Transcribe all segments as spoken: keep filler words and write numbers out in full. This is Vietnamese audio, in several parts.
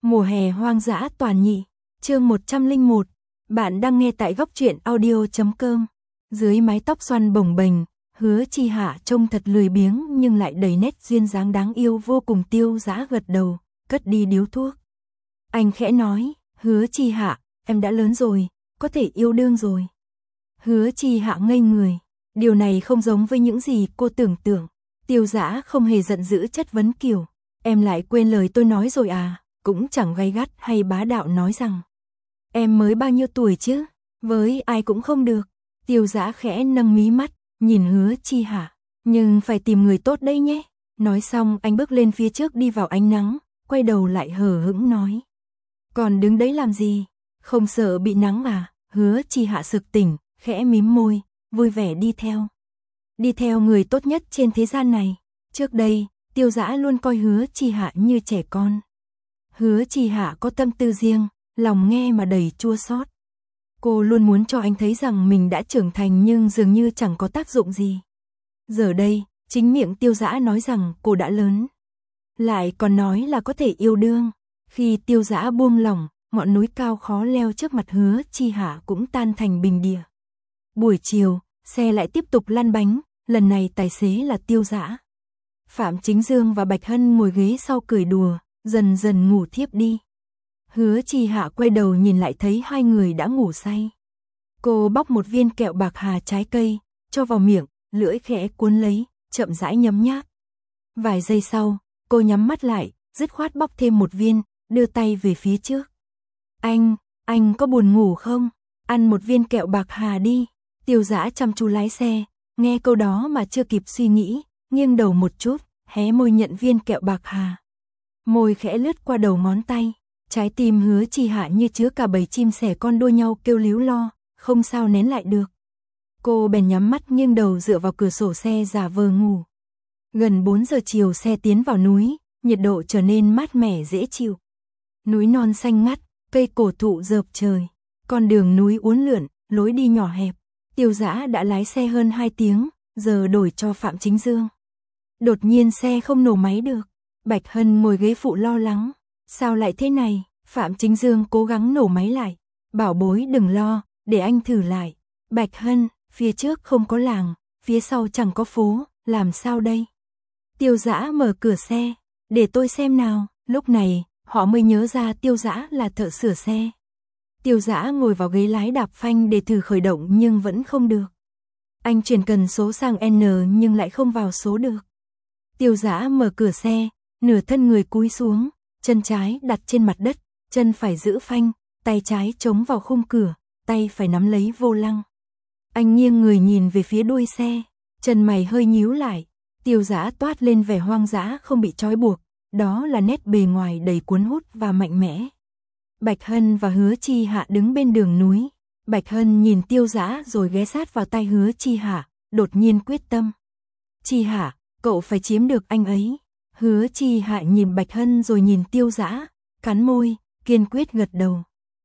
Mùa hè hoang dã toàn nhị, chương một trăm lẻ một. Bạn đang nghe tại góc truyện audio chấm com. Dưới mái tóc xoăn bồng bềnh, Hứa Chi Hạ trông thật lười biếng nhưng lại đầy nét duyên dáng đáng yêu vô cùng. Tiêu Dã gật đầu, cất đi điếu thuốc. Anh khẽ nói, Hứa Chi Hạ, em đã lớn rồi, có thể yêu đương rồi. Hứa Chi Hạ ngây người, điều này không giống với những gì cô tưởng tượng. Tiêu Dã không hề giận dữ chất vấn kiểu, em lại quên lời tôi nói rồi à, cũng chẳng gay gắt hay bá đạo nói rằng, em mới bao nhiêu tuổi chứ, với ai cũng không được. Tiêu Dã khẽ nâng mí mắt, nhìn Hứa Chi Hạ, nhưng phải tìm người tốt đây nhé. Nói xong anh bước lên phía trước đi vào ánh nắng, quay đầu lại hờ hững nói, còn đứng đấy làm gì, không sợ bị nắng à? Hứa Chi Hạ sực tỉnh, khẽ mím môi, vui vẻ đi theo. Đi theo người tốt nhất trên thế gian này. Trước đây, Tiêu Dã luôn coi Hứa Chi Hạ như trẻ con. Hứa Chi Hạ có tâm tư riêng, lòng nghe mà đầy chua xót. Cô luôn muốn cho anh thấy rằng mình đã trưởng thành nhưng dường như chẳng có tác dụng gì. Giờ đây, chính miệng Tiêu Dã nói rằng cô đã lớn. Lại còn nói là có thể yêu đương. Khi Tiêu Dã buông lỏng, ngọn núi cao khó leo trước mặt Hứa Chi Hạ cũng tan thành bình địa. Buổi chiều, xe lại tiếp tục lăn bánh, lần này tài xế là Tiêu Dã. Phạm Chính Dương và Bạch Hân ngồi ghế sau cười đùa, dần dần ngủ thiếp đi. Hứa Chi Hạ quay đầu nhìn lại thấy hai người đã ngủ say. Cô bóc một viên kẹo bạc hà trái cây, cho vào miệng, lưỡi khẽ cuốn lấy, chậm rãi nhấm nháp. Vài giây sau, cô nhắm mắt lại, dứt khoát bóc thêm một viên, đưa tay về phía trước. Anh, anh có buồn ngủ không? Ăn một viên kẹo bạc hà đi. Tiêu Dã chăm chú lái xe, nghe câu đó mà chưa kịp suy nghĩ, nghiêng đầu một chút, hé môi nhận viên kẹo bạc hà. Môi khẽ lướt qua đầu ngón tay, trái tim Hứa Chi Hạ như chứa cả bầy chim sẻ con đua nhau kêu líu lo, không sao nén lại được. Cô bèn nhắm mắt nghiêng đầu dựa vào cửa sổ xe giả vờ ngủ. Gần bốn giờ chiều xe tiến vào núi, nhiệt độ trở nên mát mẻ dễ chịu. Núi non xanh ngắt, cây cổ thụ rợp trời, con đường núi uốn lượn, lối đi nhỏ hẹp. Tiêu Dã đã lái xe hơn hai tiếng, giờ đổi cho Phạm Chính Dương. Đột nhiên xe không nổ máy được, Bạch Hân ngồi ghế phụ lo lắng. Sao lại thế này? Phạm Chính Dương cố gắng nổ máy lại. Bảo bối đừng lo, để anh thử lại. Bạch Hân, phía trước không có làng, phía sau chẳng có phố, làm sao đây? Tiêu Dã mở cửa xe, để tôi xem nào. Lúc này, họ mới nhớ ra Tiêu Dã là thợ sửa xe. Tiêu Dã ngồi vào ghế lái đạp phanh để thử khởi động nhưng vẫn không được. Anh chuyển cần số sang N nhưng lại không vào số được. Tiêu Dã mở cửa xe, nửa thân người cúi xuống, chân trái đặt trên mặt đất, chân phải giữ phanh, tay trái chống vào khung cửa, tay phải nắm lấy vô lăng. Anh nghiêng người nhìn về phía đuôi xe, chân mày hơi nhíu lại. Tiêu Dã toát lên vẻ hoang dã không bị trói buộc, đó là nét bề ngoài đầy cuốn hút và mạnh mẽ. Bạch Hân và Hứa Chi Hạ đứng bên đường núi. Bạch Hân nhìn Tiêu Dã rồi ghé sát vào tai Hứa Chi Hạ, đột nhiên quyết tâm. Chi Hạ, cậu phải chiếm được anh ấy. Hứa Chi Hạ nhìn Bạch Hân rồi nhìn Tiêu Dã, cắn môi, kiên quyết gật đầu.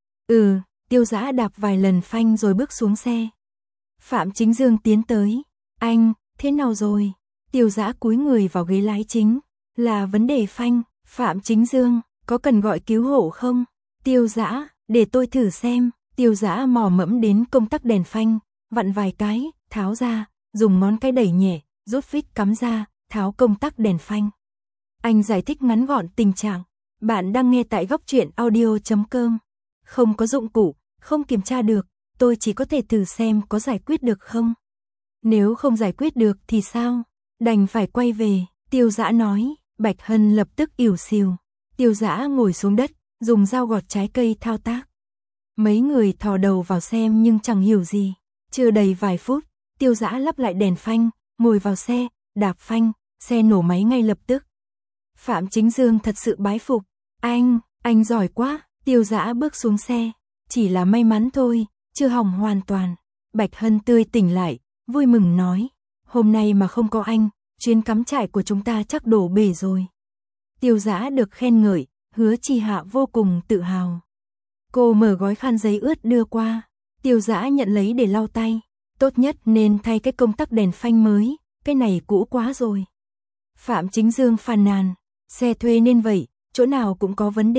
Ừ, Tiêu Dã đạp vài lần phanh rồi bước xuống xe. Phạm Chính Dương tiến tới. Anh, thế nào rồi? Tiêu Dã cúi người vào ghế lái chính. Là vấn đề phanh. Phạm Chính Dương, có cần gọi cứu hộ không? Tiêu Dã, để tôi thử xem. Tiêu Dã mò mẫm đến công tắc đèn phanh, vặn vài cái, tháo ra, dùng ngón cái đẩy nhẹ, rút phích cắm ra, tháo công tắc đèn phanh. Anh giải thích ngắn gọn tình trạng. Bạn đang nghe tại góc truyện audio chấm com. Không có dụng cụ, không kiểm tra được, tôi chỉ có thể thử xem có giải quyết được không. Nếu không giải quyết được thì sao? Đành phải quay về, Tiêu Dã nói. Bạch Hân lập tức ỉu xìu. Tiêu Dã ngồi xuống đất, dùng dao gọt trái cây thao tác. Mấy người thò đầu vào xem nhưng chẳng hiểu gì. Chưa đầy vài phút, Tiêu Dã lắp lại đèn phanh, ngồi vào xe, đạp phanh, xe nổ máy ngay lập tức. Phạm Chính Dương thật sự bái phục. Anh, anh giỏi quá. Tiêu Dã bước xuống xe. Chỉ là may mắn thôi, chưa hỏng hoàn toàn. Bạch Hân tươi tỉnh lại, vui mừng nói. Hôm nay mà không có anh, chuyến cắm trại của chúng ta chắc đổ bể rồi. Tiêu Dã được khen ngợi, Hứa Chi Hạ vô cùng tự hào. Cô mở gói khăn giấy ướt đưa qua. Tiêu Dã nhận lấy để lau tay. Tốt nhất nên thay cái công tắc đèn phanh mới, cái này cũ quá rồi. Phạm Chính Dương phàn nàn, xe thuê nên vậy, chỗ nào cũng có vấn đề.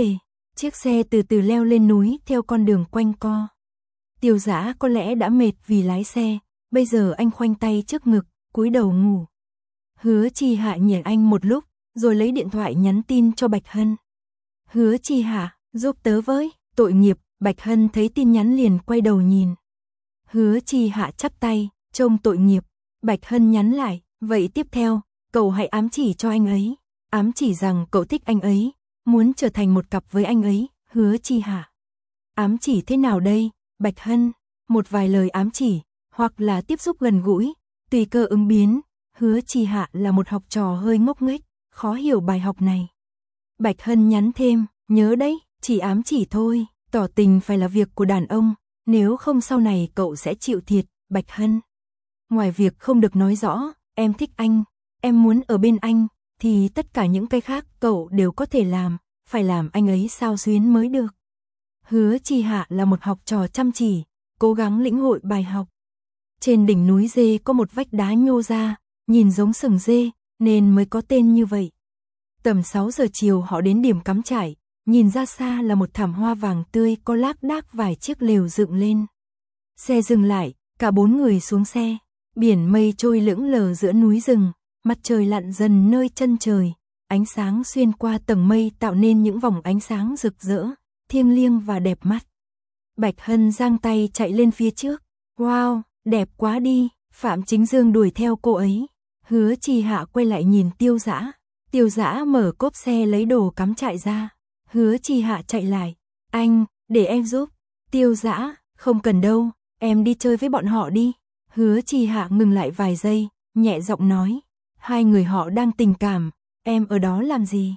Chiếc xe từ từ leo lên núi theo con đường quanh co. Tiêu Dã có lẽ đã mệt vì lái xe, bây giờ anh khoanh tay trước ngực, cúi đầu ngủ. Hứa Chi Hạ nhìn anh một lúc, rồi lấy điện thoại nhắn tin cho Bạch Hân. Hứa Chi Hạ, giúp tớ với, tội nghiệp. Bạch Hân thấy tin nhắn liền quay đầu nhìn. Hứa Chi Hạ chắp tay, trông tội nghiệp. Bạch Hân nhắn lại, vậy tiếp theo, cậu hãy ám chỉ cho anh ấy. Ám chỉ rằng cậu thích anh ấy, muốn trở thành một cặp với anh ấy. Hứa Chi Hạ. Ám chỉ thế nào đây, Bạch Hân? Một vài lời ám chỉ, hoặc là tiếp xúc gần gũi, tùy cơ ứng biến. Hứa Chi Hạ là một học trò hơi ngốc nghếch, khó hiểu bài học này. Bạch Hân nhắn thêm, nhớ đấy, chỉ ám chỉ thôi, tỏ tình phải là việc của đàn ông, nếu không sau này cậu sẽ chịu thiệt. Bạch Hân. Ngoài việc không được nói rõ, em thích anh, em muốn ở bên anh, thì tất cả những cái khác cậu đều có thể làm, phải làm anh ấy xao xuyến mới được. Hứa Chi Hạ là một học trò chăm chỉ, cố gắng lĩnh hội bài học. Trên đỉnh núi dê có một vách đá nhô ra, nhìn giống sừng dê, nên mới có tên như vậy. Tầm sáu giờ chiều họ đến điểm cắm trại, nhìn ra xa là một thảm hoa vàng tươi có lác đác vài chiếc lều dựng lên. Xe dừng lại, cả bốn người xuống xe, biển mây trôi lững lờ giữa núi rừng, mặt trời lặn dần nơi chân trời, ánh sáng xuyên qua tầng mây tạo nên những vòng ánh sáng rực rỡ, thiêng liêng và đẹp mắt. Bạch Hân giang tay chạy lên phía trước, wow, đẹp quá đi. Phạm Chính Dương đuổi theo cô ấy. Hứa Chi Hạ quay lại nhìn Tiêu Dã. Tiêu Dã mở cốp xe lấy đồ cắm trại ra. Hứa Chi Hạ chạy lại, anh, để em giúp. Tiêu Dã, không cần đâu, em đi chơi với bọn họ đi. Hứa Chi Hạ ngừng lại vài giây, nhẹ giọng nói, hai người họ đang tình cảm, em ở đó làm gì?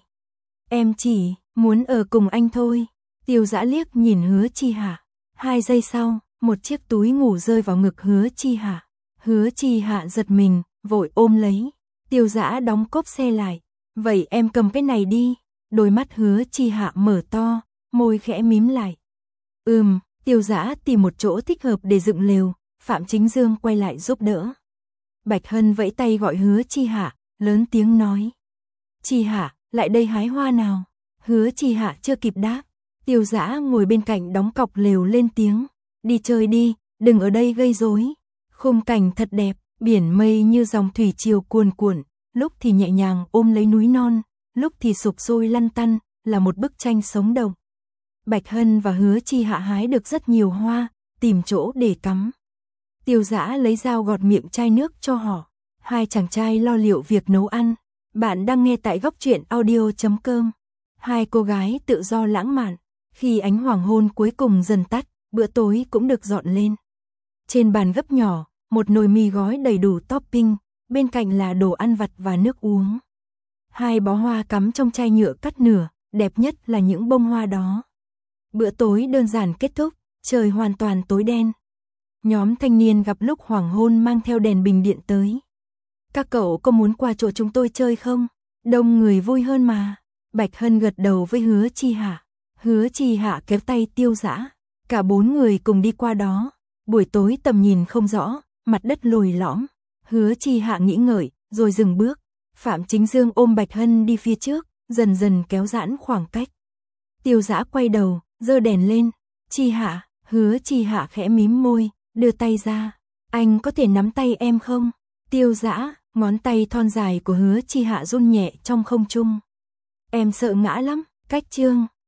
Em chỉ muốn ở cùng anh thôi. Tiêu Dã liếc nhìn Hứa Chi Hạ. Hai giây sau, một chiếc túi ngủ rơi vào ngực Hứa Chi Hạ. Hứa Chi Hạ giật mình, vội ôm lấy. Tiêu Dã đóng cốp xe lại. Vậy em cầm cái này đi. Đôi mắt Hứa Chi Hạ mở to, môi khẽ mím lại. Ừm, Tiêu Dã tìm một chỗ thích hợp để dựng lều. Phạm Chính Dương quay lại giúp đỡ. Bạch Hân vẫy tay gọi Hứa Chi Hạ, lớn tiếng nói. Chi Hạ, lại đây hái hoa nào. Hứa Chi Hạ chưa kịp đáp. Tiêu Dã ngồi bên cạnh đóng cọc lều lên tiếng. Đi chơi đi, đừng ở đây gây rối. Khung cảnh thật đẹp, biển mây như dòng thủy triều cuồn cuộn, lúc thì nhẹ nhàng ôm lấy núi non, lúc thì sụp sôi lăn tăn, là một bức tranh sống động. Bạch Hân và Hứa Chi Hạ hái được rất nhiều hoa, tìm chỗ để cắm. Tiêu Dã lấy dao gọt miệng chai nước cho họ. Hai chàng trai lo liệu việc nấu ăn. Bạn đang nghe tại góc truyện audio chấm com. Hai cô gái tự do lãng mạn. Khi ánh hoàng hôn cuối cùng dần tắt, bữa tối cũng được dọn lên. Trên bàn gấp nhỏ, một nồi mì gói đầy đủ topping, bên cạnh là đồ ăn vặt và nước uống. Hai bó hoa cắm trong chai nhựa cắt nửa, đẹp nhất là những bông hoa đó. Bữa tối đơn giản kết thúc, trời hoàn toàn tối đen. Nhóm thanh niên gặp lúc hoàng hôn mang theo đèn bình điện tới. Các cậu có muốn qua chỗ chúng tôi chơi không? Đông người vui hơn mà. Bạch Hân gật đầu với Hứa Chi Hạ. Hứa Chi Hạ kéo tay Tiêu Dã. Cả bốn người cùng đi qua đó. Buổi tối tầm nhìn không rõ, mặt đất lồi lõm. Hứa Chi Hạ nghĩ ngợi, rồi dừng bước. Phạm Chính Dương ôm Bạch Hân đi phía trước, dần dần kéo giãn khoảng cách. Tiêu Dã quay đầu, giơ đèn lên. Chi Hạ, Hứa Chi Hạ khẽ mím môi, đưa tay ra. Anh có thể nắm tay em không? Tiêu Dã, ngón tay thon dài của Hứa Chi Hạ run nhẹ trong không trung. Em sợ ngã lắm, cách chương.